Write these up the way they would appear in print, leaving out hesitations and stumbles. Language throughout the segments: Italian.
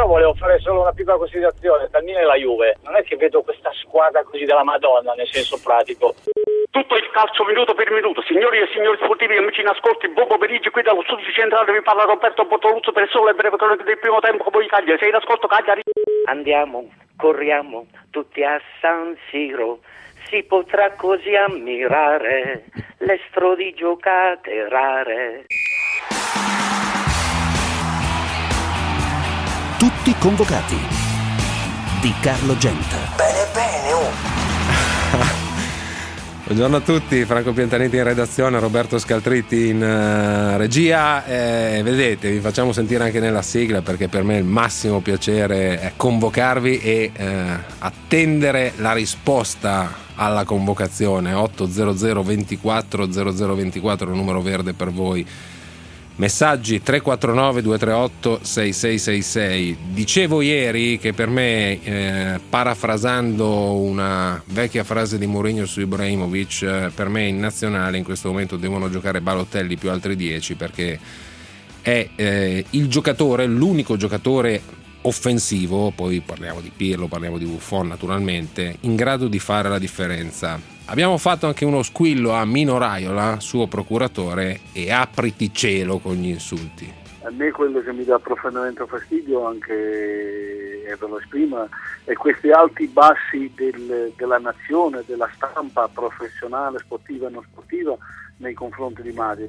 Però volevo fare solo una piccola considerazione, tra il Milan e la Juve. Non è che vedo questa squadra così della Madonna, nel senso pratico. Tutto il calcio minuto per minuto. Signori e signori sportivi, amici in ascolto, buon pomeriggio, qui dallo studio centrale vi parla Roberto Bortoluzzo per solo le breve cronache del primo tempo con voi Cagliari. Sei in ascolto, Cagliari? Andiamo, corriamo tutti a San Siro, si potrà così ammirare l'estro di giocate rare. Tutti convocati di Carlo Genta. Bene, Buongiorno a tutti, Franco Piantanetti in redazione, Roberto Scaltritti in regia. Vedete, vi facciamo sentire anche nella sigla perché per me è il massimo piacere è convocarvi e attendere la risposta alla convocazione. 800 24 0024, il numero verde per voi. Messaggi 349 238 6666. Dicevo ieri che per me, parafrasando una vecchia frase di Mourinho su Ibrahimovic, per me in nazionale in questo momento devono giocare Balotelli più altri 10 perché è il giocatore, l'unico giocatore offensivo, poi parliamo di Pirlo, parliamo di Buffon naturalmente, in grado di fare la differenza. Abbiamo fatto anche uno squillo a Mino Raiola, suo procuratore, e apriti cielo con gli insulti. A me quello che mi dà profondamente fastidio, anche ve lo esprimo, è questi alti bassi della nazione, della stampa professionale, sportiva e non sportiva nei confronti di Mario.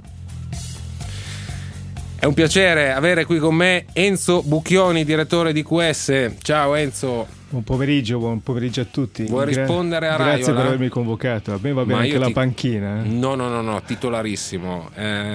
È un piacere avere qui con me Enzo Bucchioni, direttore di QS. Ciao Enzo. Buon pomeriggio a tutti. Vuoi rispondere a Raiola? Grazie per avermi convocato. A me va bene anche la panchina. No, titolarissimo.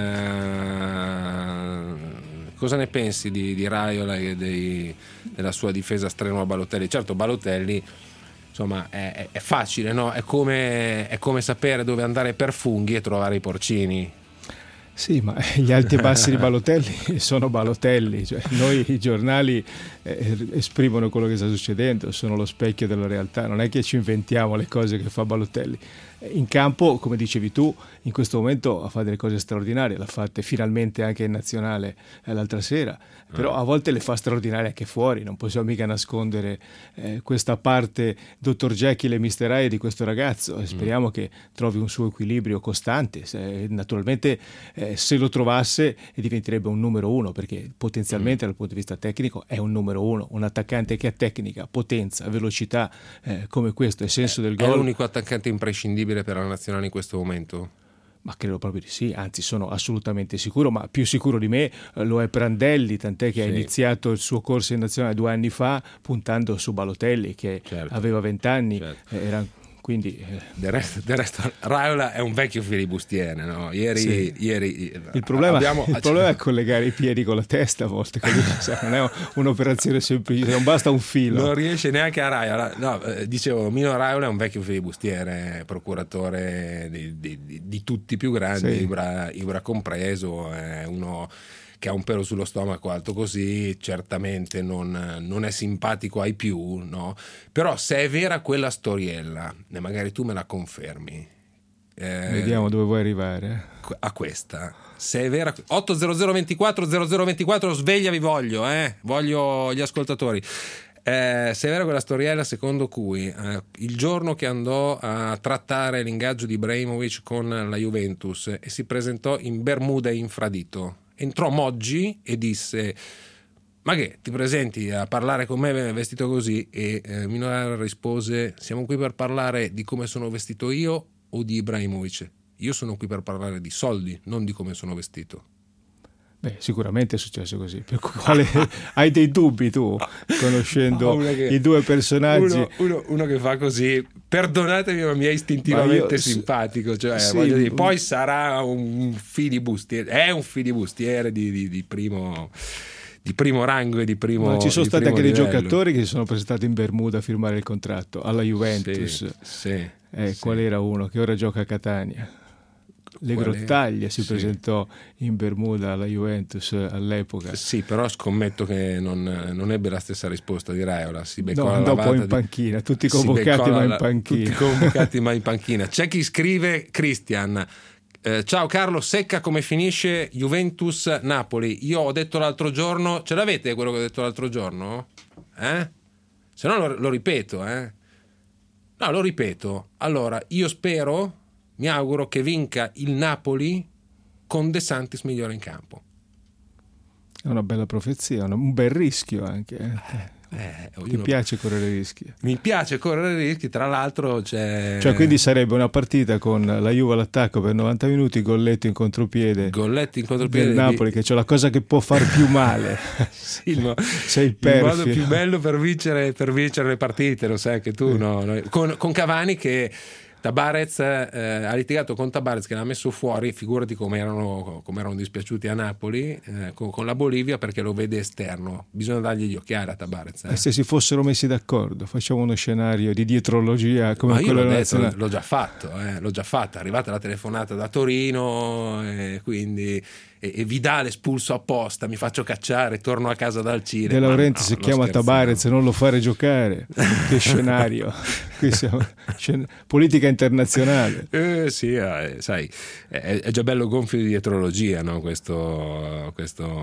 Cosa ne pensi di Raiola e della sua difesa strenua a Balotelli? Certo, Balotelli, insomma, è facile, no? È come sapere dove andare per funghi e trovare i porcini. Sì, ma gli alti e bassi di Balotelli sono Balotelli, cioè noi i giornali esprimono quello che sta succedendo, sono lo specchio della realtà, non è che ci inventiamo le cose che fa Balotelli. In campo, come dicevi tu, in questo momento fa delle cose straordinarie, l'ha fatte finalmente anche in nazionale l'altra sera, però a volte le fa straordinarie anche fuori, non possiamo mica nascondere questa parte Dr. Jekyll e Mr. Hyde di questo ragazzo, e speriamo che trovi un suo equilibrio costante. Naturalmente se lo trovasse diventerebbe un numero uno, perché potenzialmente dal punto di vista tecnico è un numero uno, un attaccante che ha tecnica, potenza, velocità, come questo, è senso del gol. È l'unico attaccante imprescindibile per la nazionale in questo momento? Ma credo proprio di sì, anzi sono assolutamente sicuro, ma più sicuro di me lo è Prandelli, tant'è che ha iniziato il suo corso in nazionale 2 anni fa puntando su Balotelli che aveva 20 anni, quindi del resto Raiola è un vecchio filibustiere, no? Ieri il problema è collegare i piedi con la testa a volte, non è un'operazione semplice, non basta un filo, non riesce neanche a Raiola. Dicevo, Mino Raiola è un vecchio filibustiere, procuratore di tutti i più grandi, Ibra compreso, è uno che ha un pelo sullo stomaco alto così, certamente non è simpatico ai più, no? Però se è vera quella storiella, e magari tu me la confermi, vediamo dove vuoi arrivare a questa, se è vera. 800 24 0024, sveglia vi voglio gli ascoltatori. Se è vera quella storiella secondo cui il giorno che andò a trattare l'ingaggio di Ibrahimovic con la Juventus e si presentò in Bermuda e infradito, entrò Moggi e disse: ma che ti presenti a parlare con me vestito così? E Mino Raiola rispose: siamo qui per parlare di come sono vestito io o di Ibrahimovic? Io sono qui per parlare di soldi, non di come sono vestito. Beh, sicuramente è successo così. Per quale hai dei dubbi tu, conoscendo i due personaggi? Uno che fa così, perdonatemi, ma mi è istintivamente simpatico. Cioè, voglio dire, poi sarà un filibustiere, è un filibustiere di primo rango e di primo. Ma ci sono stati anche livello. dei giocatori che si sono presentati in Bermuda a firmare il contratto alla Juventus. Qual era uno che ora gioca a Catania? Le Grottaglie si presentò in Bermuda alla Juventus all'epoca. Sì, però scommetto che non ebbe la stessa risposta di Raiola. Si beccò la andò lavata poi in panchina, tutti convocati ma in panchina. Tutti convocati ma in panchina. C'è chi scrive, Christian: ciao Carlo, secca come finisce Juventus-Napoli. Io ho detto l'altro giorno, ce l'avete quello che ho detto l'altro giorno? Se no lo ripeto, No, lo ripeto. Allora, io mi auguro che vinca il Napoli con De Santis migliore in campo. È una bella profezia, un bel rischio anche. Ti piace correre rischi? Mi piace correre rischi, tra l'altro c'è... Cioè, quindi sarebbe una partita con la Juve all'attacco per 90 minuti, golletto in contropiede del Napoli, che c'è la cosa che può far più male. Sì, no. Sei il perfio. Il modo più bello per vincere le partite, lo sai anche tu, no? Con Cavani che... Tabarez ha litigato con Tabarez che l'ha messo fuori, figurati come erano dispiaciuti a Napoli con la Bolivia, perché lo vede esterno. Bisogna dargli gli occhiali a Tabarez. Se si fossero messi d'accordo, facciamo uno scenario di dietrologia come quello della nazionale. L'ho già fatto, è arrivata la telefonata da Torino, quindi e Vidal espulso apposta, mi faccio cacciare, torno a casa dal cinema. De Laurentiis chiama Tabarez, non lo fare giocare. Che scenario. Qui siamo politica internazionale. Sì, sai, è già bello gonfio di dietrologia, no? Questo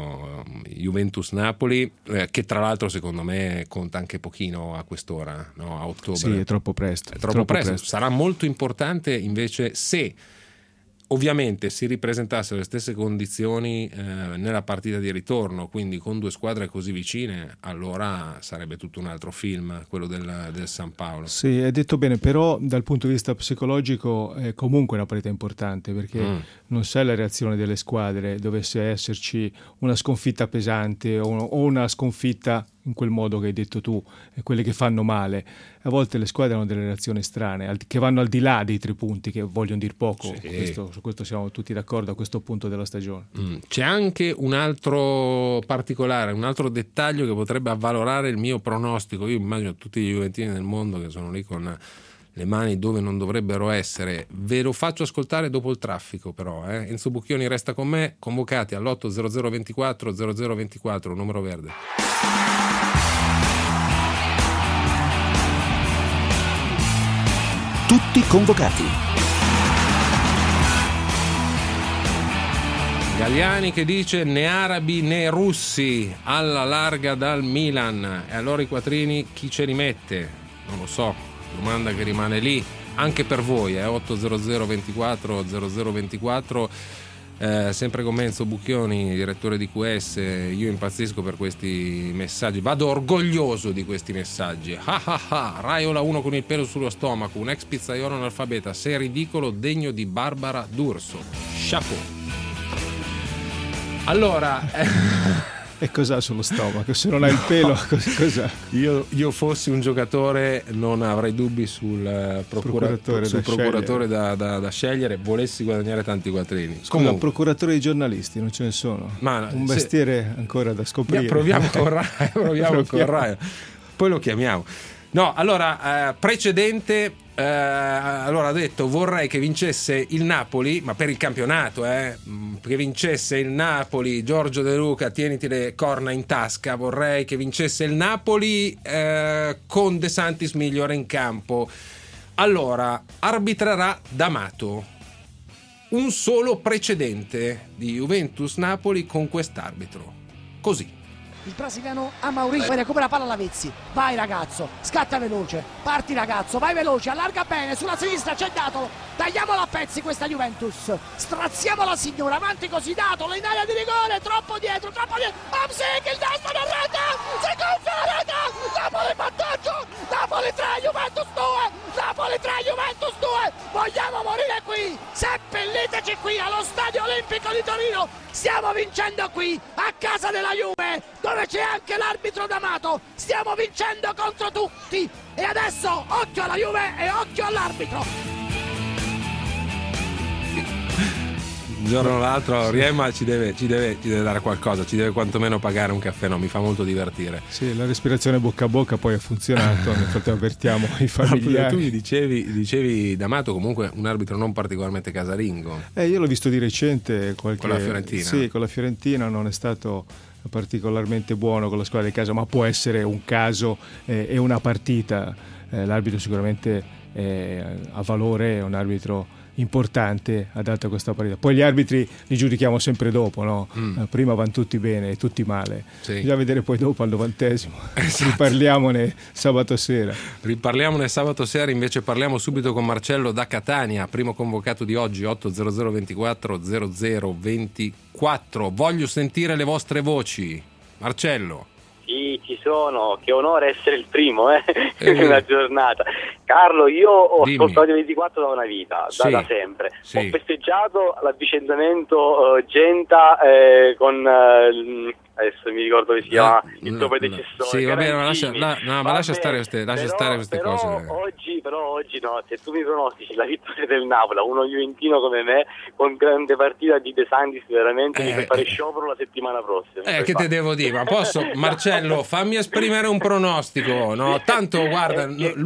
Juventus-Napoli, che tra l'altro secondo me conta anche pochino a quest'ora, no? A ottobre. Sì, è troppo presto. È troppo presto. Sarà molto importante invece se ovviamente si ripresentassero le stesse condizioni nella partita di ritorno, quindi con due squadre così vicine, allora sarebbe tutto un altro film, quello del San Paolo. Sì, hai detto bene, però dal punto di vista psicologico è comunque una partita importante, perché non sai la reazione delle squadre, dovesse esserci una sconfitta pesante o una sconfitta in quel modo che hai detto tu, quelle che fanno male. A volte le squadre hanno delle reazioni strane che vanno al di là dei 3 punti, che vogliono dire poco. Sì. Su questo siamo tutti d'accordo a questo punto della stagione. C'è anche un altro particolare, un altro dettaglio che potrebbe avvalorare il mio pronostico. Io immagino tutti gli juventini del mondo che sono lì con le mani dove non dovrebbero essere. Ve lo faccio ascoltare dopo il traffico, però. Enzo Bucchioni resta con me, convocati all'80024 0024, numero verde. Tutti convocati. Galliani che dice né arabi né russi alla larga dal Milan, e allora i quattrini chi ce li mette? Non lo so, domanda che rimane lì anche per voi. 80024 0024. Sempre con Enzo Bucchioni, direttore di QS. Io impazzisco per questi messaggi, vado orgoglioso di questi messaggi. Raiola 1 con il pelo sullo stomaco, un ex pizzaiolo analfabeta, sei ridicolo, degno di Barbara D'Urso, chapeau. Allora E cos'ha sullo stomaco? Se non hai il pelo, cos'ha? Io fossi un giocatore non avrei dubbi sul procuratore da scegliere, volessi guadagnare tanti quattrini. Scusa, procuratore di giornalisti non ce ne sono? Un mestiere ancora da scoprire. Proviamo con Raio. Poi lo chiamiamo. No, allora, precedente, allora ha detto vorrei che vincesse il Napoli, ma per il campionato, che vincesse il Napoli. Giorgio De Luca, tieniti le corna in tasca, vorrei che vincesse il Napoli con De Santis migliore in campo. Allora, arbitrerà D'Amato. Un solo precedente di Juventus-Napoli con quest'arbitro. Così. Il brasiliano Amorim poi recupera palla Lavezzi, vai ragazzo, scatta veloce, parti ragazzo, vai veloce, allarga bene, sulla sinistra c'è Datolo, tagliamola a pezzi questa Juventus, strazziamola signora, avanti così Datolo in area di rigore, troppo dietro, Amsic, il destro in rete, si gonfia la rete, Napoli vantaggio, Napoli 3, Juventus 2, Napoli 3, Juventus 2, vogliamo morire qui, seppelliteci qui allo Stadio Olimpico di Torino, stiamo vincendo qui, a casa della Juve, dove c'è anche l'arbitro D'Amato, stiamo vincendo contro tutti e adesso occhio alla Juve e occhio all'arbitro. Un giorno o l'altro Riema ci deve dare qualcosa, ci deve quantomeno pagare un caffè, no? Mi fa molto divertire. Sì, la respirazione bocca a bocca poi ha funzionato, nel frattempo avvertiamo i familiari. Tu mi dicevi D'Amato comunque un arbitro non particolarmente casalingo. Io l'ho visto di recente con la Fiorentina. Sì, con la Fiorentina non è stato particolarmente buono con la squadra di casa, ma può essere un caso e una partita. L'arbitro sicuramente ha valore, è un arbitro importante adatta a questa partita. Poi gli arbitri li giudichiamo sempre dopo, no? Prima vanno tutti bene e tutti male. Sì. Bisogna vedere poi dopo al 90esimo. Riparliamone sabato sera. Riparliamone sabato sera, invece parliamo subito con Marcello da Catania, primo convocato di oggi, 800 24 0024. Voglio sentire le vostre voci. Marcello. Sì, ci sono, che onore essere il primo in una giornata. Carlo, io ho ascoltato 24 da una vita, da sempre. Sì. Ho festeggiato l'avvicendamento Genta con adesso mi ricordo come si chiama il suo predecessore. Sì, va bene, ma lascia stare queste cose. Però oggi no, se tu mi pronostici la vittoria del Napoli, uno juventino come me, con grande partita di De Santis, veramente mi fai fare sciopero la settimana prossima. Che te devo dire? Ma posso, Marcello, fammi esprimere un pronostico, no? Tanto guarda,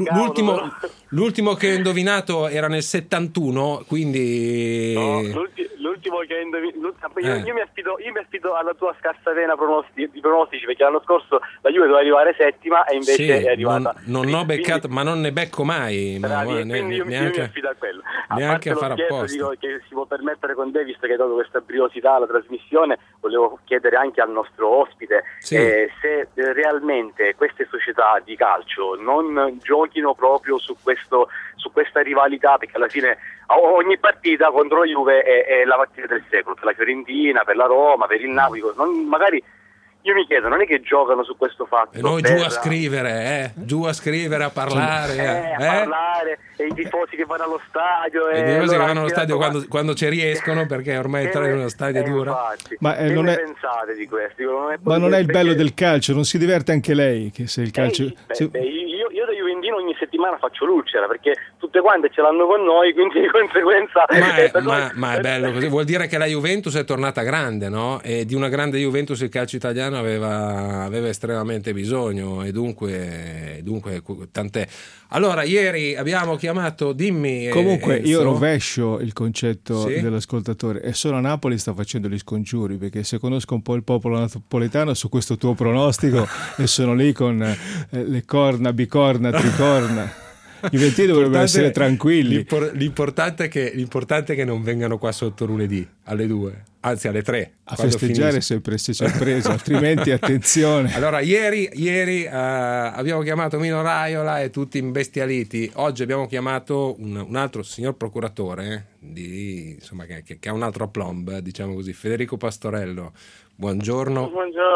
l'ultimo che ho indovinato era nel 71, quindi no, l'ultimo che ho indovinato, io mi affido alla tua scarsa vena di pronostici, perché l'anno scorso la Juve doveva arrivare settima e invece è arrivata. Non ho beccato, ma non ne becco mai. Quindi io mi affido a quello. Neanche a fare apposta. Dico che si può permettere con Davis, che ha dato questa briosità alla trasmissione. Volevo chiedere anche al nostro ospite se realmente queste società di calcio non giochino proprio su questa rivalità, perché alla fine ogni partita contro la Juve è la partita del secolo, per la Fiorentina, per la Roma, per il Napoli. Magari io mi chiedo, non è che giocano su questo fatto? E noi giù a scrivere, a parlare. A parlare, e i tifosi che vanno allo stadio. I tifosi che vanno allo stadio quando ci riescono, perché ormai entrare in uno stadio è dura. Infatti, ma non è pensate di questo? Non è il bello del calcio, non si diverte anche lei? Che se il calcio... Io da juventino ogni settimana faccio l'ulcera, perché tutte quante ce l'hanno con noi, quindi di conseguenza... Ma è bello così, vuol dire che la Juventus è tornata grande, no? E di una grande Juventus il calcio italiano aveva estremamente bisogno, e dunque tant'è. Allora, ieri abbiamo chiamato, dimmi. Comunque io rovescio il concetto dell'ascoltatore, e solo a Napoli sta facendo gli scongiuri, perché se conosco un po' il popolo napoletano su questo tuo pronostico e sono lì con le corna, bicorna, tricorna. I ventini dovrebbero essere tranquilli. L'importante è che non vengano qua sotto lunedì alle 2, anzi alle 3 a festeggiare, sempre se c'è preso, altrimenti attenzione. Allora ieri abbiamo chiamato Mino Raiola e tutti imbestialiti. Oggi abbiamo chiamato un altro signor procuratore che ha un altro aplomb, diciamo così, Federico Pastorello. Buongiorno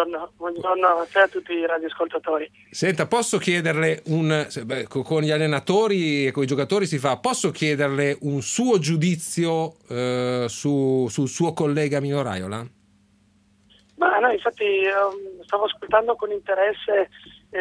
a te e a tutti i radioascoltatori. Senta, posso chiederle con gli allenatori e con i giocatori posso chiederle un suo giudizio sul suo collega Mino Raiola? Ma no, infatti stavo ascoltando con interesse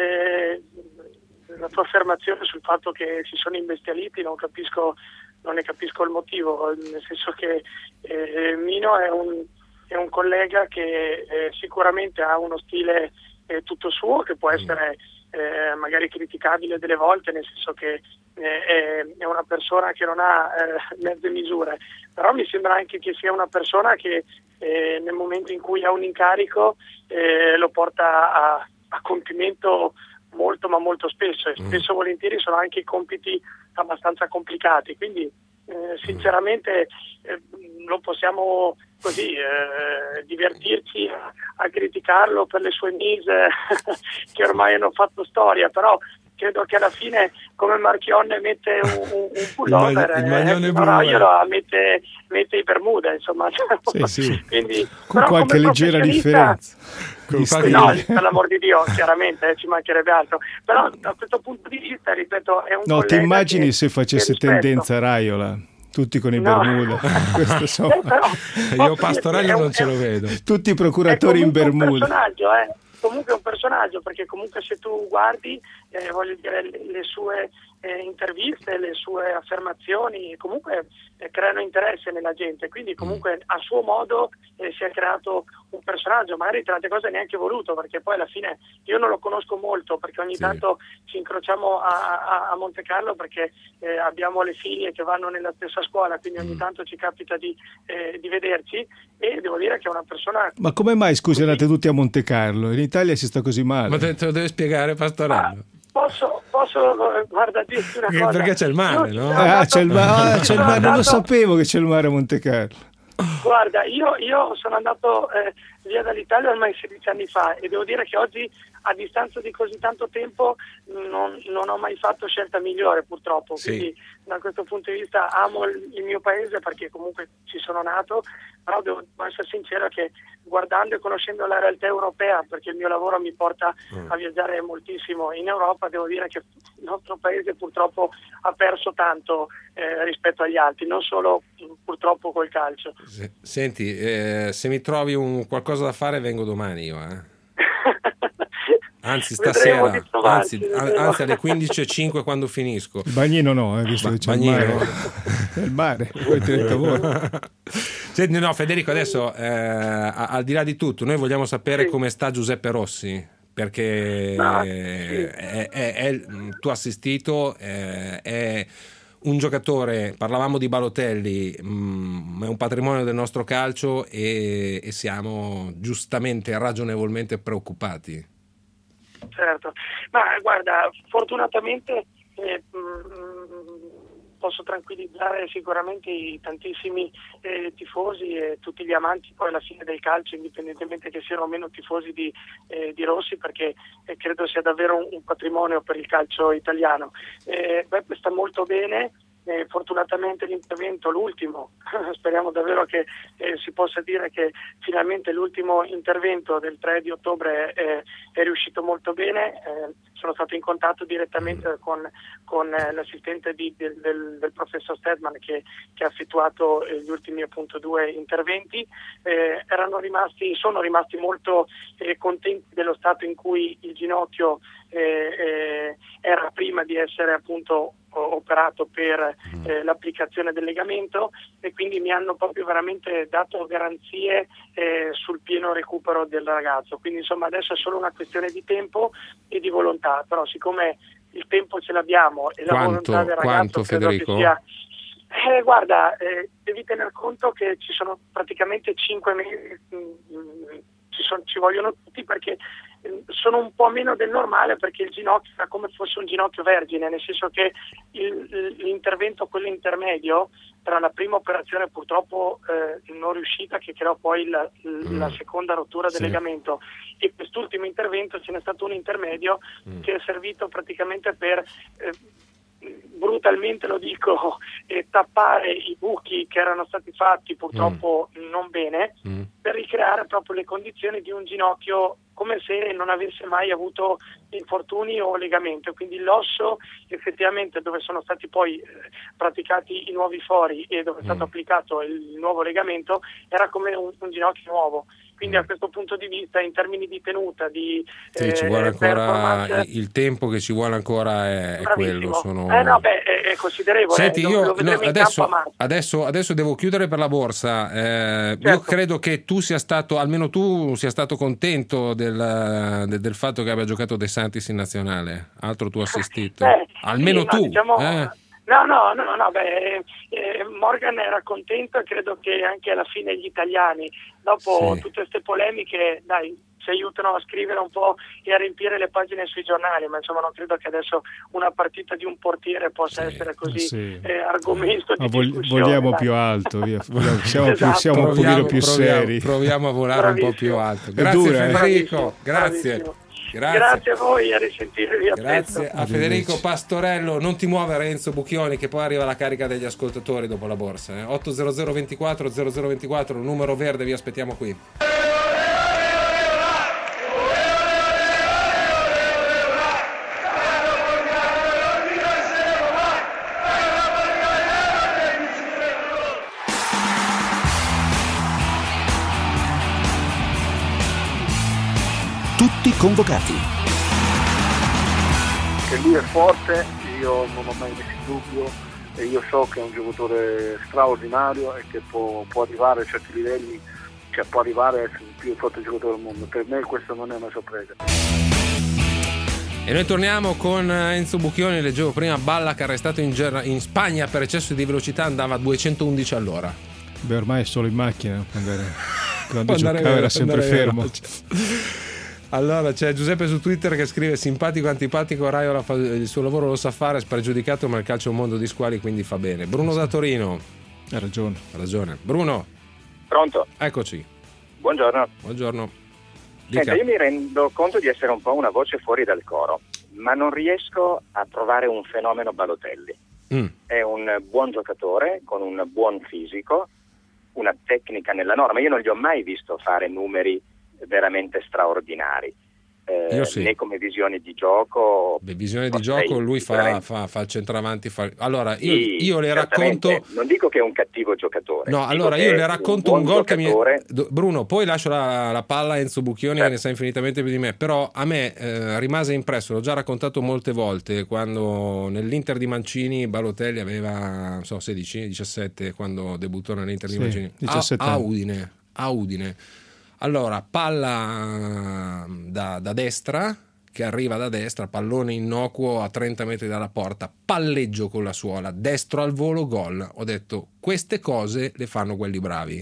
la tua affermazione sul fatto che si sono imbestialiti. Non ne capisco il motivo, nel senso che Mino è un collega che sicuramente ha uno stile tutto suo, che può essere magari criticabile delle volte, nel senso che è una persona che non ha mezze misure, però mi sembra anche che sia una persona che nel momento in cui ha un incarico lo porta a compimento molto, ma molto spesso, e spesso volentieri sono anche compiti abbastanza complicati, quindi sinceramente non possiamo così divertirci a criticarlo per le sue mise che ormai hanno fatto storia, però credo che alla fine, come Marchionne mette un pullover, Raiola mette i Bermuda, insomma. Sì. Quindi, con qualche leggera differenza. No, per l'amor di Dio, chiaramente ci mancherebbe altro, però da questo punto di vista, ripeto, è un collega. Ti immagini se facesse tendenza Raiola? Tutti con i Bermuda. Questo io Pastorello non ce lo vedo. Tutti i procuratori in Bermuda. Comunque è un personaggio, perché comunque se tu guardi voglio dire, le sue interviste, le sue affermazioni comunque creano interesse nella gente, quindi comunque a suo modo si è creato un personaggio, magari tante cose neanche voluto, perché poi alla fine io non lo conosco molto, perché ogni tanto ci incrociamo a Monte Carlo, perché abbiamo le figlie che vanno nella stessa scuola, quindi ogni tanto ci capita di vederci, e devo dire che è una persona... Ma come mai, scusi, andate tutti a Monte Carlo? In Italia si sta così male. Ma te lo deve spiegare Pastorello. Posso posso, guarda, dirti una cosa. Perché c'è il mare, no? C'è il mare, non lo sapevo che c'è il mare a Monte Carlo. Guarda, io sono andato via dall'Italia ormai 16 anni fa e devo dire che oggi, a distanza di così tanto tempo, non ho mai fatto scelta migliore, purtroppo. Sì. Quindi da questo punto di vista amo il mio paese perché comunque ci sono nato, però devo essere sincero che guardando e conoscendo la realtà europea, perché il mio lavoro mi porta a viaggiare moltissimo in Europa, devo dire che il nostro paese purtroppo ha perso tanto rispetto agli altri, non solo purtroppo col calcio. Senti, se mi trovi qualcosa da fare vengo domani io, Anzi stasera, anzi alle 15:05 quando finisco. Il bagnino no, visto che c'è il mare. Poi ti lavoro. Senti, no, Federico, adesso al di là di tutto, noi vogliamo sapere come sta Giuseppe Rossi, perché è il tuo assistito, è un giocatore, parlavamo di Balotelli, è un patrimonio del nostro calcio e siamo giustamente e ragionevolmente preoccupati. Certo, ma guarda, fortunatamente posso tranquillizzare sicuramente i tantissimi tifosi e tutti gli amanti poi alla fine del calcio, indipendentemente che siano o meno tifosi di Rossi, perché credo sia davvero un patrimonio per il calcio italiano. Beppe sta molto bene. Fortunatamente l'intervento, l'ultimo, speriamo davvero che si possa dire che finalmente l'ultimo intervento del 3 di ottobre è riuscito molto bene. Sono stato in contatto direttamente con l'assistente del professor Stedman che ha effettuato gli ultimi appunto 2 interventi. Sono rimasti molto contenti dello stato in cui il ginocchio era prima di essere appunto operato per l'applicazione del legamento, e quindi mi hanno proprio veramente dato garanzie sul pieno recupero del ragazzo. Quindi insomma adesso è solo una questione di tempo e di volontà, però siccome il tempo ce l'abbiamo e la volontà del ragazzo credo che sia... guarda, devi tener conto che ci sono praticamente 5 mesi, ci vogliono tutti, perché sono un po' meno del normale, perché il ginocchio era come fosse un ginocchio vergine, nel senso che l'intervento, quello intermedio, tra la prima operazione purtroppo non riuscita, che creò poi la seconda rottura del legamento, e quest'ultimo intervento ce n'è stato un intermedio che è servito praticamente per brutalmente lo dico, tappare i buchi che erano stati fatti purtroppo non bene, per ricreare proprio le condizioni di un ginocchio come se non avesse mai avuto infortuni o legamento. Quindi l'osso effettivamente, dove sono stati poi praticati i nuovi fori e dove è stato applicato il nuovo legamento, era come un ginocchio nuovo. Quindi a questo punto di vista, in termini di tenuta, ci vuole ancora il tempo che ci vuole ancora è quello. È considerevole. Senti, io adesso devo chiudere per la borsa. Certo. Io credo che tu sia stato, almeno tu sia stato contento del fatto che abbia giocato De Santis in nazionale, altro tuo assistito. Almeno tu. Diciamo, Morgan era contento, e credo che anche alla fine gli italiani, dopo tutte queste polemiche, ci aiutano a scrivere un po' e a riempire le pagine sui giornali, ma insomma non credo che adesso una partita di un portiere possa essere così argomento di discussione. Vogliamo più alto, siamo un pochino più seri. Proviamo a volare un po' più alto. Grazie Federico, grazie. Grazie a voi, a risentirvi. Grazie a Federico Pastorello. Non ti muovere, Enzo Bucchioni, che poi arriva la carica degli ascoltatori dopo la borsa. 800 24 0024, numero verde, vi aspettiamo qui. Tutti convocati. Che lui è forte, io non ho mai messo in dubbio, e io so che è un giocatore straordinario e che può arrivare a certi livelli, cioè può arrivare a essere il più forte giocatore del mondo. Per me questo non è una sorpresa. E noi torniamo con Enzo Bucchioni. Leggevo prima Ballack arrestato in Spagna per eccesso di velocità, andava a 211 all'ora. Ormai è solo in macchina quando giocava era sempre fermo. Allora c'è Giuseppe su Twitter che scrive: simpatico, antipatico, Raiola il suo lavoro lo sa fare, spregiudicato, ma il calcio è un mondo di squali, quindi fa bene. Bruno da Torino. Ha ragione. Bruno. Pronto? Eccoci. Buongiorno. Senta, io mi rendo conto di essere un po' una voce fuori dal coro, ma non riesco a trovare un fenomeno Balotelli. È un buon giocatore con un buon fisico, una tecnica nella norma. Io non gli ho mai visto fare numeri veramente straordinari, Io sì. né come visione di gioco. Visione di gioco, lui fa il centravanti. Allora io le certamente, racconto. Non dico che è un cattivo giocatore. No, allora io le racconto un gol che Bruno, poi lascio la palla a Enzo Bucchioni, che ne sa infinitamente più di me. Però a me rimase impresso, l'ho già raccontato molte volte, quando nell'Inter di Mancini Balotelli aveva 16, 17 quando debuttò nell'Inter di Mancini. 17 a Udine. Allora, palla da destra, che arriva da destra, pallone innocuo a 30 metri dalla porta, palleggio con la suola, destro al volo, gol. Ho detto, queste cose le fanno quelli bravi.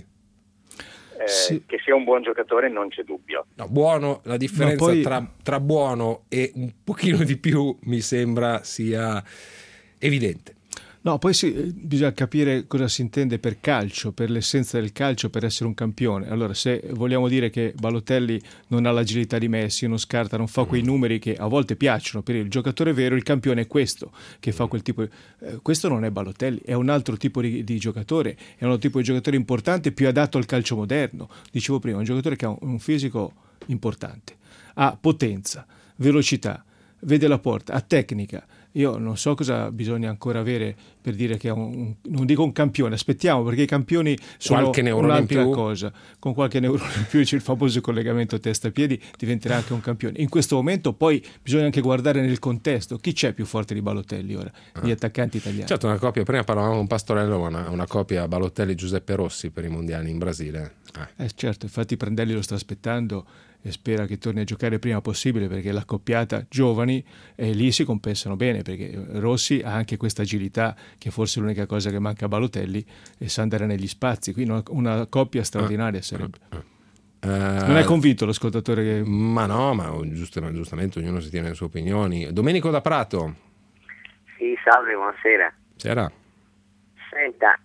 Sì. Che sia un buon giocatore non c'è dubbio. No, buono, la differenza tra buono e un pochino di più mi sembra sia evidente. No, poi bisogna capire cosa si intende per calcio, per l'essenza del calcio, per essere un campione. Allora, se vogliamo dire che Balotelli non ha l'agilità di Messi, non scarta, non fa quei numeri che a volte piacciono, per il giocatore vero il campione è questo, che fa quel tipo di... questo non è Balotelli, è un altro tipo di giocatore, è un altro tipo di giocatore importante, più adatto al calcio moderno. Dicevo prima, un giocatore che ha un fisico importante, ha potenza, velocità, vede la porta, ha tecnica. Io non so cosa bisogna ancora avere per dire che è non dico un campione, aspettiamo, perché i campioni sono un'altra cosa. Con qualche neurone in più, c'è il famoso collegamento testa-piedi, diventerà anche un campione. In questo momento poi bisogna anche guardare nel contesto. Chi c'è più forte di Balotelli ora? Gli attaccanti italiani. Certo, una coppia, prima parlavamo con Pastorello, una coppia Balotelli-Giuseppe Rossi per i mondiali in Brasile. Certo, infatti Prandelli lo sta aspettando e spera che torni a giocare il prima possibile, perché la coppiata giovani e lì si compensano bene, perché Rossi ha anche questa agilità che forse è l'unica cosa che manca a Balotelli, e sa andare negli spazi, quindi una coppia straordinaria sarebbe. Non è convinto l'ascoltatore che... Ma no, ma giustamente ognuno si tiene le sue opinioni. Domenico da Prato. Sì, salve, buonasera. C'era. Senta,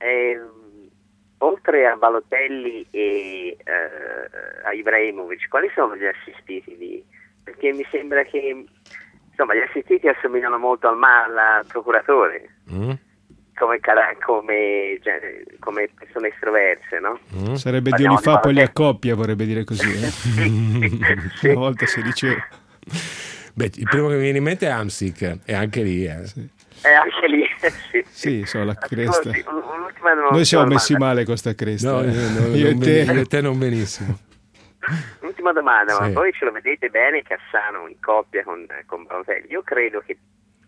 oltre a Balotelli e a Ibrahimovic, quali sono gli assistiti? Perché mi sembra che insomma gli assistiti assomigliano molto al procuratore, come persone estroverse, no? Sarebbe Dio li fa, poi li accoppia, vorrebbe dire così. Sì. Una volta si diceva. Beh, il primo che mi viene in mente è Hamsik, è anche lì. Sì. È anche lì, sì, so, la cresta. L'ultima Noi siamo messi male con sta cresta. No, io e te non benissimo. L'ultima domanda, sì. Ma voi ce lo vedete bene Cassano in coppia con Balotelli? Io credo che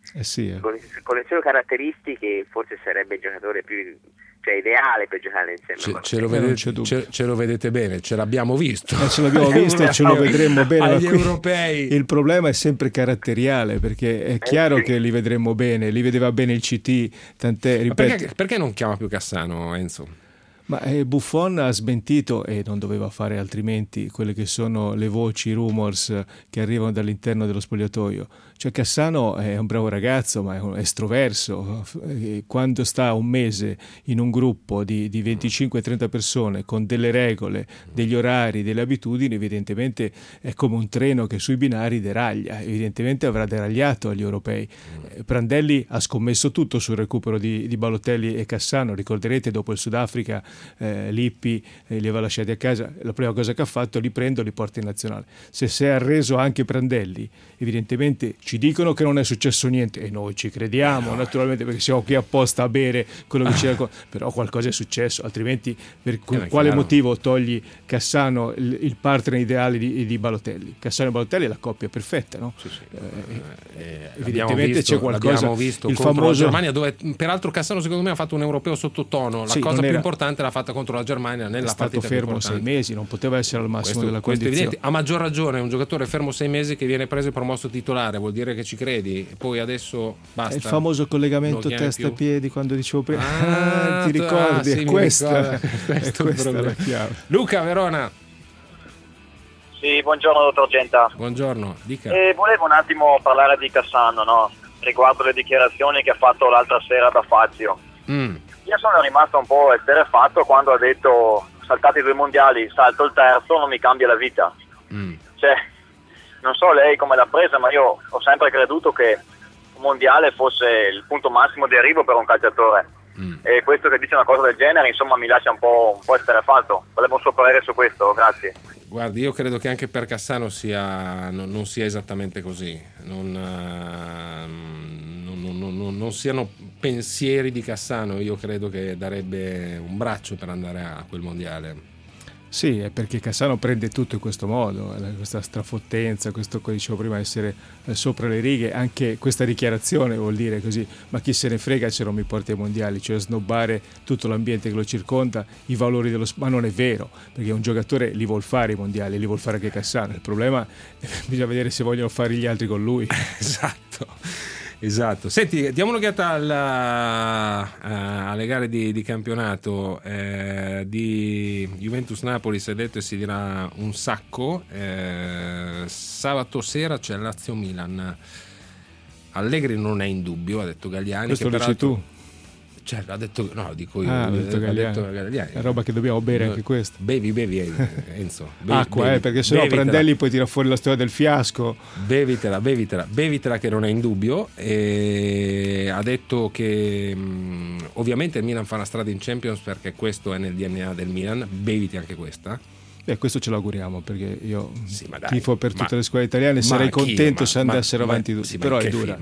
con le sue caratteristiche forse sarebbe il giocatore più ideale per giocare insieme. Ce lo vedete bene, ce l'abbiamo visto. Ce l'abbiamo visto e ce lo vedremo bene agli europei. Il problema è sempre caratteriale, perché è chiaro che li vedremo bene, li vedeva bene il CT, tant'è, ripeto. Perché non chiama più Cassano, Enzo? Ma Buffon ha smentito, e non doveva fare altrimenti, quelle che sono le voci, i rumors che arrivano dall'interno dello spogliatoio. Cioè Cassano è un bravo ragazzo, ma è un estroverso. Quando sta un mese in un gruppo di 25-30 persone con delle regole, degli orari, delle abitudini, evidentemente è come un treno che sui binari deraglia. Evidentemente avrà deragliato agli europei. Prandelli ha scommesso tutto sul recupero di Balotelli e Cassano. Ricorderete, dopo il Sudafrica Lippi li aveva lasciati a casa, la prima cosa che ha fatto: li prendo, li porto in nazionale. Se si è arreso anche Prandelli, evidentemente ci dicono che non è successo niente e noi ci crediamo, naturalmente, perché siamo qui apposta a bere quello che c'era, però qualcosa è successo, altrimenti per quale motivo togli Cassano, il partner ideale di Balotelli? Cassano e Balotelli è la coppia perfetta, no? Sì. Evidentemente c'è qualcosa. L'abbiamo visto il contro famoso... la Germania, dove peraltro Cassano secondo me ha fatto un europeo sottotono. La cosa più importante l'ha fatta contro la Germania nella partita. È stato fermo 6 mesi, non poteva essere al massimo della condizione. Evidente. A maggior ragione un giocatore fermo 6 mesi che viene preso e promosso titolare, vuol dire che ci credi, e poi adesso basta. È il famoso collegamento testa-piedi, quando dicevo prima. Ti ricordi? Sì, è questa è la chiave. Luca, Verona. Sì, buongiorno dottor Genta. Buongiorno, dica. Volevo un attimo parlare di Cassano, no? Riguardo le dichiarazioni che ha fatto l'altra sera da Fazio. Io sono rimasto un po' esterrefatto quando ha detto: saltati 2 mondiali, salto il terzo, non mi cambia la vita. Cioè, non so lei come l'ha presa, ma io ho sempre creduto che un mondiale fosse il punto massimo di arrivo per un calciatore. E questo che dice una cosa del genere, insomma, mi lascia un po' esterrefatto. Volevo un suo parere su questo, grazie. Guardi, io credo che anche per Cassano non sia esattamente così. Non siano pensieri di Cassano. Io credo che darebbe un braccio per andare a quel mondiale. Sì, è perché Cassano prende tutto in questo modo, questa strafottenza, questo che dicevo prima, essere sopra le righe. Anche questa dichiarazione vuol dire così: ma chi se ne frega se non mi porti ai mondiali, cioè snobbare tutto l'ambiente che lo circonda, i valori dello ma non è vero, perché un giocatore li vuol fare i mondiali, li vuol fare anche Cassano. Il problema bisogna vedere se vogliono fare gli altri con lui. Esatto. Senti, diamo un'occhiata alle gare di campionato di Juventus-Napoli. Si è detto e si dirà un sacco. Sabato sera c'è Lazio-Milan. Allegri non è in dubbio, ha detto Galliani. Questo lo dici tu? Cioè, ha detto, no, dico io. Ha detto Galliani. È roba che dobbiamo bere anche questa. Bevi Enzo. Acqua, perché sennò Prandelli poi tira fuori la storia del fiasco. Bevitela che non è in dubbio. E ha detto che ovviamente il Milan fa la strada in Champions, perché questo è nel DNA del Milan. Beviti anche questa. Questo ce lo auguriamo, perché io tifo per tutte le squadre italiane, sarei contento se andassero avanti tutti, però è dura.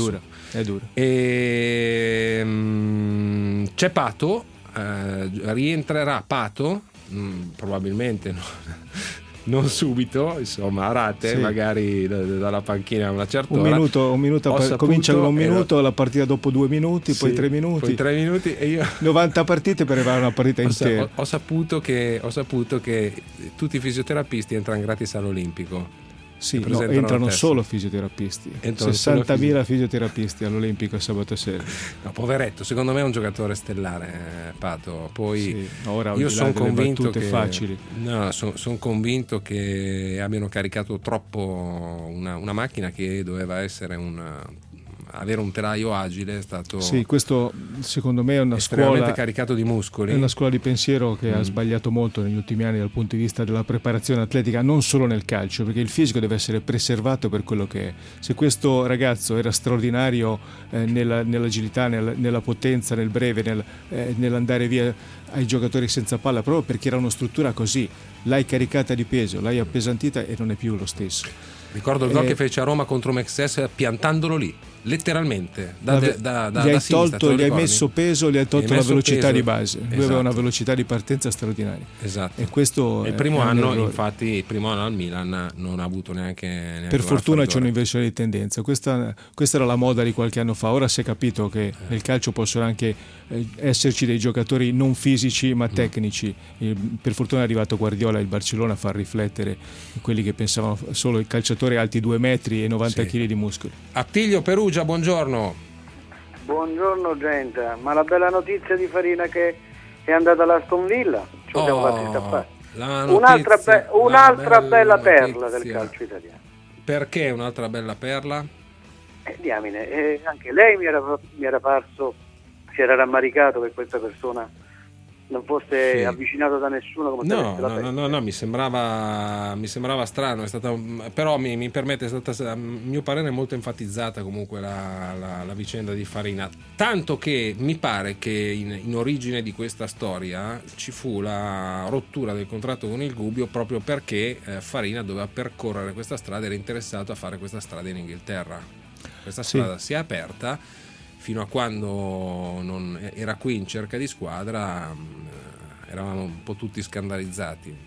C'è Pato, rientrerà Pato, probabilmente non subito, insomma, a rate, magari dalla panchina a una certa ora. Un minuto comincia con un minuto, la partita dopo 2 minuti, poi 3 minuti. Poi 3 minuti e io 90 partite per arrivare a una partita intera. Ho saputo che tutti i fisioterapisti entrano gratis all'Olimpico. Sì, entrano solo fisioterapisti. 60.000 fisioterapisti all'Olimpico sabato sera. No, poveretto, secondo me è un giocatore stellare, Pato. Poi ora io sono convinto che facili. No, sono convinto che abbiano caricato troppo una macchina che doveva essere avere un telaio agile. È stato questo secondo me è una scuola caricato di muscoli. È una scuola di pensiero che ha sbagliato molto negli ultimi anni dal punto di vista della preparazione atletica, non solo nel calcio, perché il fisico deve essere preservato per quello che è. Se questo ragazzo era straordinario nell'agilità, nella potenza, nel breve, nell'andare via ai giocatori senza palla, proprio perché era una struttura così, l'hai caricata di peso, l'hai appesantita e non è più lo stesso. Ricordo il gol che fece a Roma contro Mexes piantandolo lì, letteralmente gli hai sinistra, gli hai messo peso, gli hai tolto la velocità di base. Lui aveva una Esatto. velocità di partenza straordinaria. Esatto. E questo il primo anno, infatti, il primo anno al Milan non ha avuto neanche per fortuna c'è un'inversione di tendenza. Questa era la moda di qualche anno fa. Ora si è capito che nel calcio possono anche esserci dei giocatori non fisici ma tecnici. Per fortuna è arrivato Guardiola e il Barcellona a far riflettere quelli che pensavano solo i calciatori alti 2 metri e 90 kg di muscoli. Attilio Perugia, buongiorno. Buongiorno Genta, ma la bella notizia di Farina che è andata all'Aston Villa, ci siamo fatti stappare. Un'altra bella perla del calcio italiano. Perché un'altra bella perla? Diamine, anche lei mi era parso, si era rammaricato che questa persona non fosse avvicinato da nessuno come no, mi sembrava strano, è stata, però mi permette, è stata a mio parere molto enfatizzata comunque la vicenda di Farina, tanto che mi pare che in origine di questa storia ci fu la rottura del contratto con il Gubbio proprio perché Farina doveva percorrere questa strada, era interessato a fare questa strada in Inghilterra. Questa strada si è aperta. Fino a quando non era qui in cerca di squadra eravamo un po' tutti scandalizzati.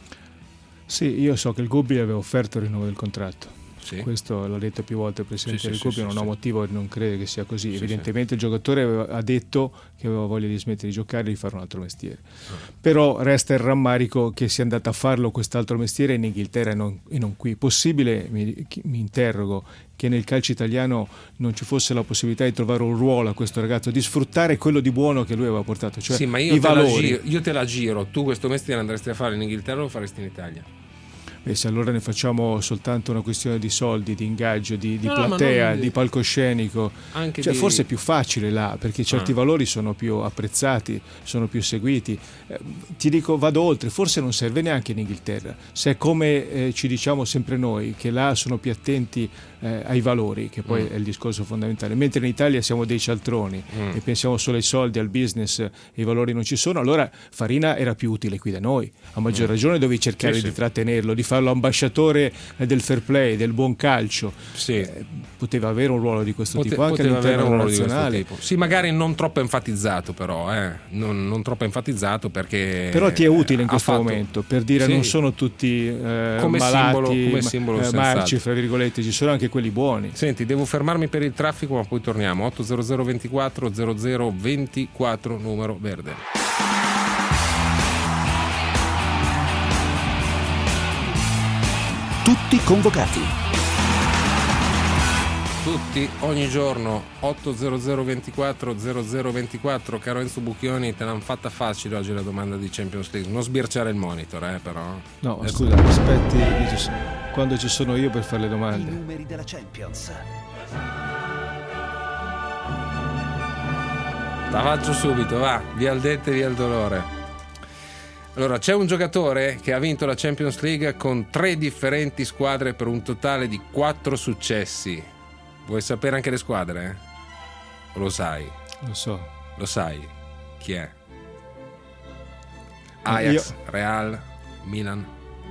Sì, io so che il Gubbio aveva offerto il rinnovo del contratto. Questo l'ha detto più volte il presidente del Gubbio, non ho motivo di non credere che sia così. Evidentemente il giocatore ha detto che aveva voglia di smettere di giocare e di fare un altro mestiere. Però resta il rammarico che sia andato a farlo quest'altro mestiere in Inghilterra e non qui. Possibile, mi interrogo, che nel calcio italiano non ci fosse la possibilità di trovare un ruolo a questo ragazzo, di sfruttare quello di buono che lui aveva portato, cioè ma i valori. Io te la giro, tu questo mestiere andresti a fare in Inghilterra o lo faresti in Italia? e se allora ne facciamo soltanto una questione di soldi, di ingaggio, di platea, di palcoscenico, cioè forse è più facile là, perché certi valori sono più apprezzati, sono più seguiti. Ti dico, vado oltre, forse non serve neanche in Inghilterra, se è come ci diciamo sempre noi, che là sono più attenti ai valori, che poi è il discorso fondamentale, mentre in Italia siamo dei cialtroni e pensiamo solo ai soldi, al business, e i valori non ci sono. Allora Farina era più utile qui da noi, a maggior ragione dovevi cercare di trattenerlo, di farlo ambasciatore del fair play, del buon calcio. Poteva avere un ruolo di questo tipo anche all'interno nazionale. Sì, magari non troppo enfatizzato, però non troppo enfatizzato, perché però ti è utile in questo momento per dire non sono tutti come malati, simbolo marci, fra virgolette, ci sono anche quelli buoni. Senti, devo fermarmi per il traffico, ma poi torniamo. 800 24 00 24, numero verde. Tutti convocati. Tutti, ogni giorno. 800 24 00 24. Caro Enzo Bucchioni, te l'hanno fatta facile oggi la domanda di Champions League. Non sbirciare il monitor, però. No, scusa, aspetti quando ci sono io per fare le domande. I numeri della Champions. La faccio subito, va, via il dente, via il dolore. Allora, c'è un giocatore che ha vinto la Champions League con 3 differenti squadre per un totale di 4 successi. Vuoi sapere anche le squadre? O lo sai? Lo so. Lo sai? Chi è? Ajax, Real, Milan.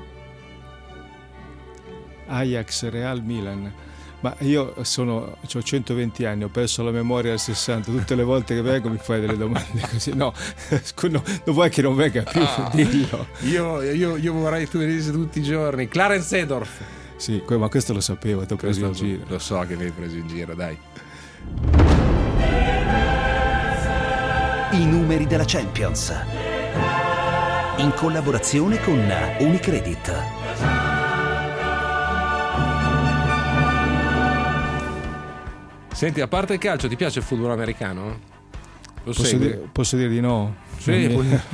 Ajax, Real, Milan. Ma io ho 120 anni, ho perso la memoria al 60, tutte le volte che vengo mi fai delle domande così. No, non vuoi che non venga più, dillo. Io vorrei che tu venissi tutti i giorni. Clarence Seedorf. Sì, ma questo lo sapevo, ti ho preso in giro. Lo so che mi hai preso in giro, dai. I numeri della Champions, in collaborazione con Unicredit. Senti, a parte il calcio, ti piace il football americano? Posso dire di no? Sì,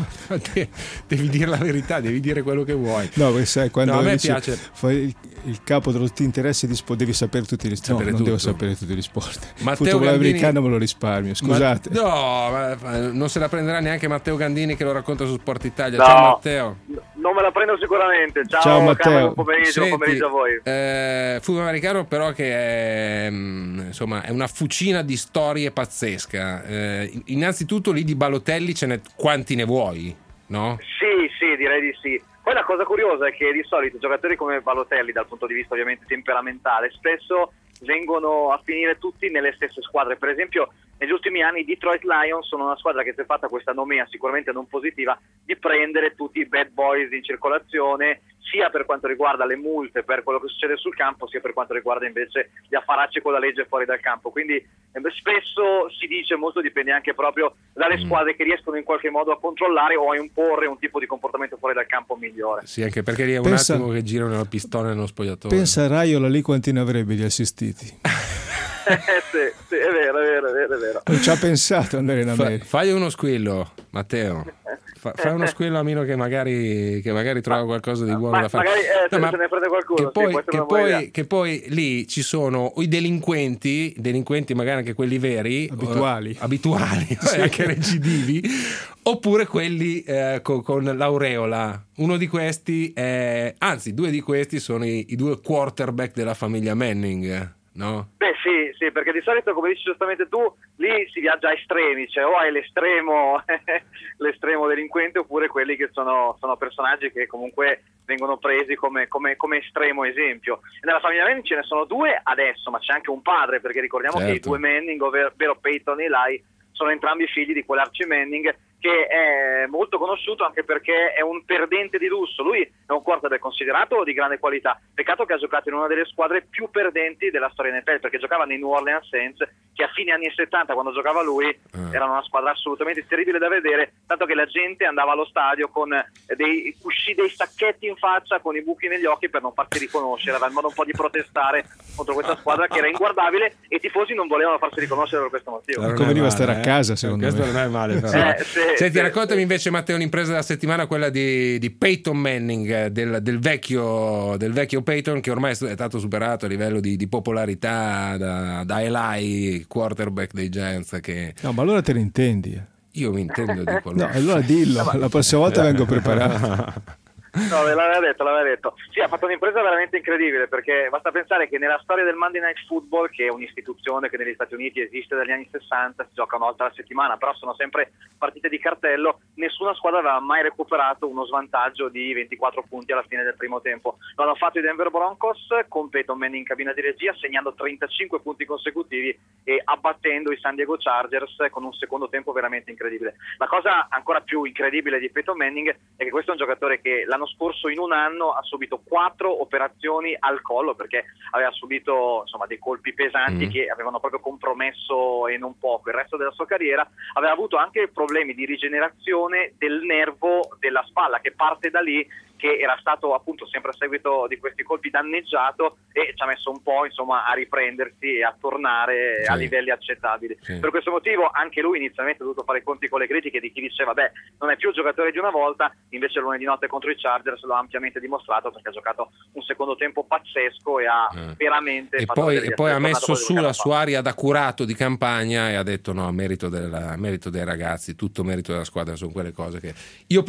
devi dire la verità, devi dire quello che vuoi. No, perché sai, quando a me piace. Fai il capo dello ti interessi di sport, devi sapere tutti gli sport. No, non devo sapere tutti gli sport. Il football americano me lo risparmio, scusate. Non se la prenderà neanche Matteo Gandini che lo racconta su Sport Italia. No, ciao Matteo. Non me la prendo sicuramente. Ciao Matteo. Buon pomeriggio a voi. Football americano però che è, insomma, è una fucina di storie pazzesca. Innanzitutto lì di Balotelli ce n'è quanti ne vuoi, no? Sì, direi di sì. Poi la cosa curiosa è che di solito giocatori come Balotelli, dal punto di vista ovviamente temperamentale, spesso vengono a finire tutti nelle stesse squadre. Per esempio, negli ultimi anni i Detroit Lions sono una squadra che si è fatta questa nomea sicuramente non positiva di prendere tutti i bad boys in circolazione, sia per quanto riguarda le multe per quello che succede sul campo, sia per quanto riguarda invece gli affaracci con la legge fuori dal campo. Quindi spesso si dice, molto dipende anche proprio dalle squadre che riescono in qualche modo a controllare o a imporre un tipo di comportamento fuori dal campo migliore. Sì, anche perché lì è un attimo che girano la pistola nello spogliatoio. Pensa a Raiola lì quanti ne avrebbe di assistiti. Sì, è vero. Non ci ha pensato andare in America. Fai uno squillo, Matteo. Fai uno squillo a Mino che magari trova qualcosa di buono da fare. Magari se ne prende qualcuno. Che poi lì ci sono i delinquenti magari anche quelli veri, abituali sì. Anche recidivi, oppure quelli con l'aureola. Uno di questi anzi, 2 di questi sono i 2 quarterback della famiglia Manning, no? Beh sì, perché di solito, come dici giustamente tu, lì si viaggia a estremi, cioè o hai l'estremo delinquente oppure quelli che sono personaggi che comunque vengono presi come estremo esempio. E nella famiglia Manning ce ne sono 2 adesso, ma c'è anche un padre, perché ricordiamo che i 2 Manning, ovvero Peyton e Eli, sono entrambi figli di quell'Archie Manning, che è molto conosciuto anche perché è un perdente di lusso. Lui è un quarterback considerato di grande qualità, peccato che ha giocato in una delle squadre più perdenti della storia NFL, perché giocava nei New Orleans Saints, che a fine anni 70, quando giocava lui, erano una squadra assolutamente terribile da vedere, tanto che la gente andava allo stadio con dei sacchetti in faccia, con i buchi negli occhi per non farsi riconoscere, aveva il modo un po' di protestare contro questa squadra che era inguardabile, e i tifosi non volevano farsi riconoscere per questo motivo. Non conveniva stare a casa, secondo me. Questo non è male, però. Sì. Senti, raccontami invece, Matteo, un'impresa della settimana, quella di Peyton Manning, del vecchio Peyton, che ormai è stato superato a livello di popolarità da Eli, quarterback dei Giants. No, ma allora te ne intendi? Io mi intendo di quello. No, allora dillo, la prossima volta vengo preparato. No, l'aveva detto. Sì, ha fatto un'impresa veramente incredibile, perché basta pensare che nella storia del Monday Night Football, che è un'istituzione che negli Stati Uniti esiste dagli anni 60, si gioca una volta alla settimana, però sono sempre partite di cartello, nessuna squadra aveva mai recuperato uno svantaggio di 24 punti alla fine del primo tempo. Lo hanno fatto i Denver Broncos con Peyton Manning in cabina di regia, segnando 35 punti consecutivi e abbattendo i San Diego Chargers con un secondo tempo veramente incredibile. La cosa ancora più incredibile di Peyton Manning è che questo è un giocatore che l'anno scorso in un anno ha subito 4 operazioni al collo, perché aveva subito dei colpi pesanti che avevano proprio compromesso e non poco il resto della sua carriera. Aveva avuto anche problemi di rigenerazione del nervo della spalla, che parte da lì, che era stato appunto sempre a seguito di questi colpi danneggiato, e ci ha messo un po' a riprendersi e a tornare a livelli accettabili. Per questo motivo anche lui inizialmente ha dovuto fare i conti con le critiche di chi diceva non è più il giocatore di una volta. Invece lunedì notte contro i Chargers lo ha ampiamente dimostrato, perché ha giocato un secondo tempo pazzesco e ha veramente e poi ha messo su la sua aria da curato di campagna e ha detto no, merito dei ragazzi, tutto merito della squadra. Sono quelle cose che io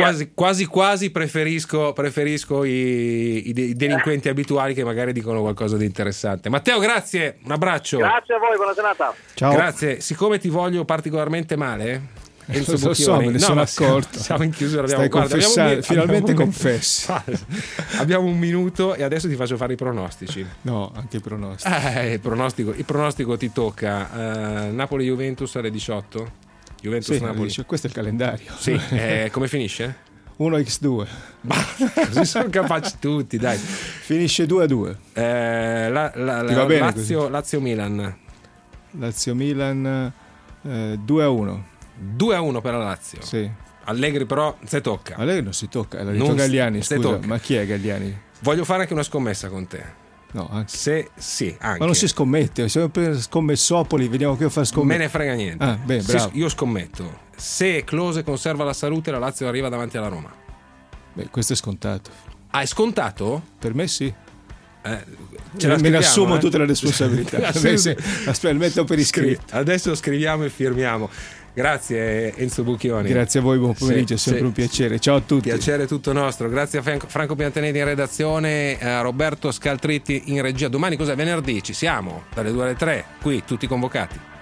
quasi preferisco i delinquenti abituali, che magari dicono qualcosa di interessante. Matteo, grazie, un abbraccio. Grazie a voi, buona giornata. Ciao. Grazie. Siccome ti voglio particolarmente male, lo so, me ne sono accorto. Siamo in chiusura, finalmente confessi. Abbiamo un minuto e adesso ti faccio fare i pronostici. No, anche i pronostici. Il pronostico ti tocca. Napoli-Juventus alle 18. Juventus-Napoli. Questo è il calendario. Sì. Come finisce? 1x2. Così sono capaci tutti, dai. Finisce 2-2. Lazio-Milan. Lazio-Milan 2-1. 2-1 per la Lazio. Sì. Allegri però se tocca. Allegri non si tocca, l'ha detto Galliani, scusa, ma chi è Galliani? Voglio fare anche una scommessa con te. No, anche. Anche. Ma non si scommette, siamo per Scommessopoli, vediamo qui a fare scommesse. Me ne frega niente. Bravo. Io scommetto. Se Klose conserva la salute, la Lazio arriva davanti alla Roma. Questo è scontato. Ah, è scontato? Per me sì. Me ne assumo tutte le responsabilità. Aspetta, metto per iscritto. Adesso scriviamo e firmiamo. Grazie Enzo Bucchioni. Grazie a voi, buon pomeriggio, è sempre un piacere. Ciao a tutti. Piacere tutto nostro. Grazie a Franco Piantanelli in redazione, a Roberto Scaltritti in regia. Domani cos'è? Venerdì ci siamo dalle 2 alle 3, qui tutti convocati.